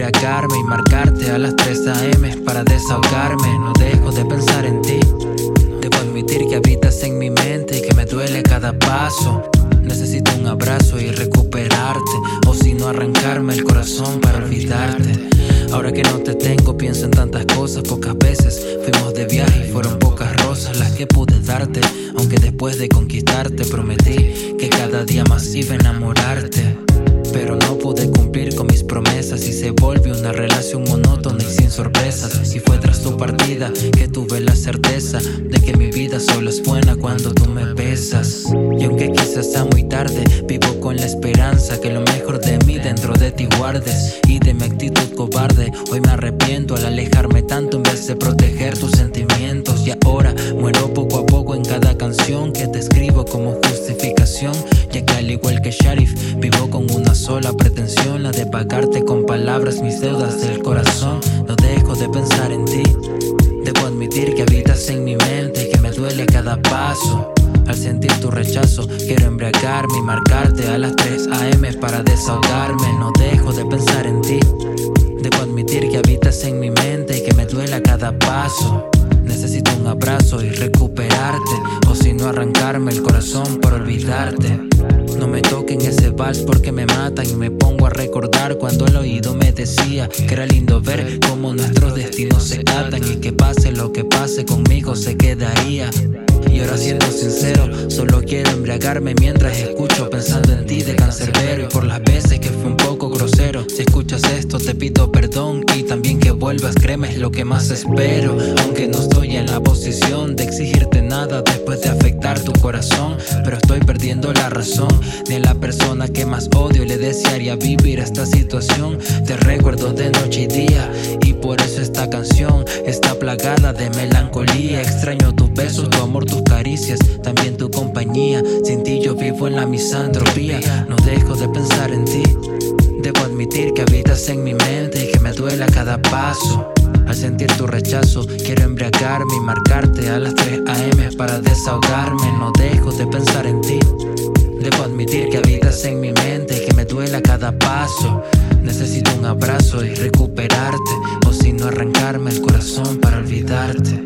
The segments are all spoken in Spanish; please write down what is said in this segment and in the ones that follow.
embriagarme y marcarte a las 3 AM para desahogarme. No dejo de pensar en ti. Debo admitir que habitas en mi mente y que me duele cada paso. Necesito un abrazo y recuperarte, o si no arrancarme el corazón para olvidarte. Ahora que no te tengo pienso en tantas cosas. Pocas veces fuimos de viaje y fueron pocas rosas las que pude darte. Aunque después de conquistarte prometí que cada día más iba a enamorarte. Pero no pude cumplir con mis promesas y se volvió una relación monótona y sin sorpresas. Y fue tras tu partida que tuve la certeza de que mi vida solo es buena cuando tú me besas. Y aunque quizás sea muy tarde, vivo con la esperanza que lo mejor de mí dentro de ti guardes. Y de mi actitud cobarde, hoy me arrepiento al alejarme tanto en vez de proteger tus sentimientos. Y ahora muero poco a poco en cada canción que te escribo como justificación, ya que al igual que Sharif vivo con una sola pretensión, la de pagarte con palabras mis deudas del corazón. No dejo de pensar en ti. Debo admitir que habitas en mi mente y que me duele cada paso. Al sentir tu rechazo quiero embriagarme y marcarte a las 3 AM para desahogarme. No dejo de pensar en ti. Debo admitir que habitas en mi mente y que me duele cada paso. Necesito un abrazo y recuperarte, o si no arrancarme el corazón por olvidarte. No me toquen ese vals porque me matan y me pongo a recordar cuando al oído me decía que era lindo ver cómo nuestros destinos se atan y que pase lo que pase conmigo se quedaría. Y ahora siendo sincero, solo quiero embriagarme mientras escucho pensando en ti de Cancerbero. Y por las veces que fui un poco grosero, si escuchas esto te pido perdón y también que vuelvas, créeme es lo que más espero. Aunque no estoy en la posición de exigirte nada después de afectar tu corazón, pero estoy perdiendo la razón de la persona que más odio. Le desearía vivir esta situación, te recuerdo de noche y día, y por eso esta canción está plagada de melancolía. Extraño tus besos, tu amor, tus caricias, también tu compañía. Sin ti yo vivo en la misantropía. No dejo de pensar en ti. Debo admitir que habitas en mi mente y que me duele a cada paso. Al sentir tu rechazo quiero embriagarme y marcarte a las 3 AM para desahogarme. No dejo de pensar en ti. Debo admitir que habitas en mi mente y que me duele a cada paso. Necesito un abrazo y recuperarte, o si no arrancarme el corazón para olvidarte.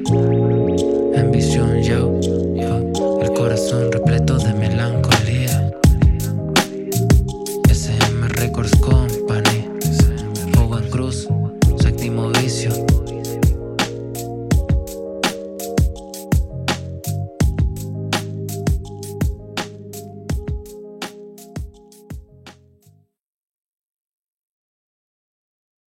Ambición yo, el corazón repleto de melancolía. SM Records Company, Fuego en Cruz.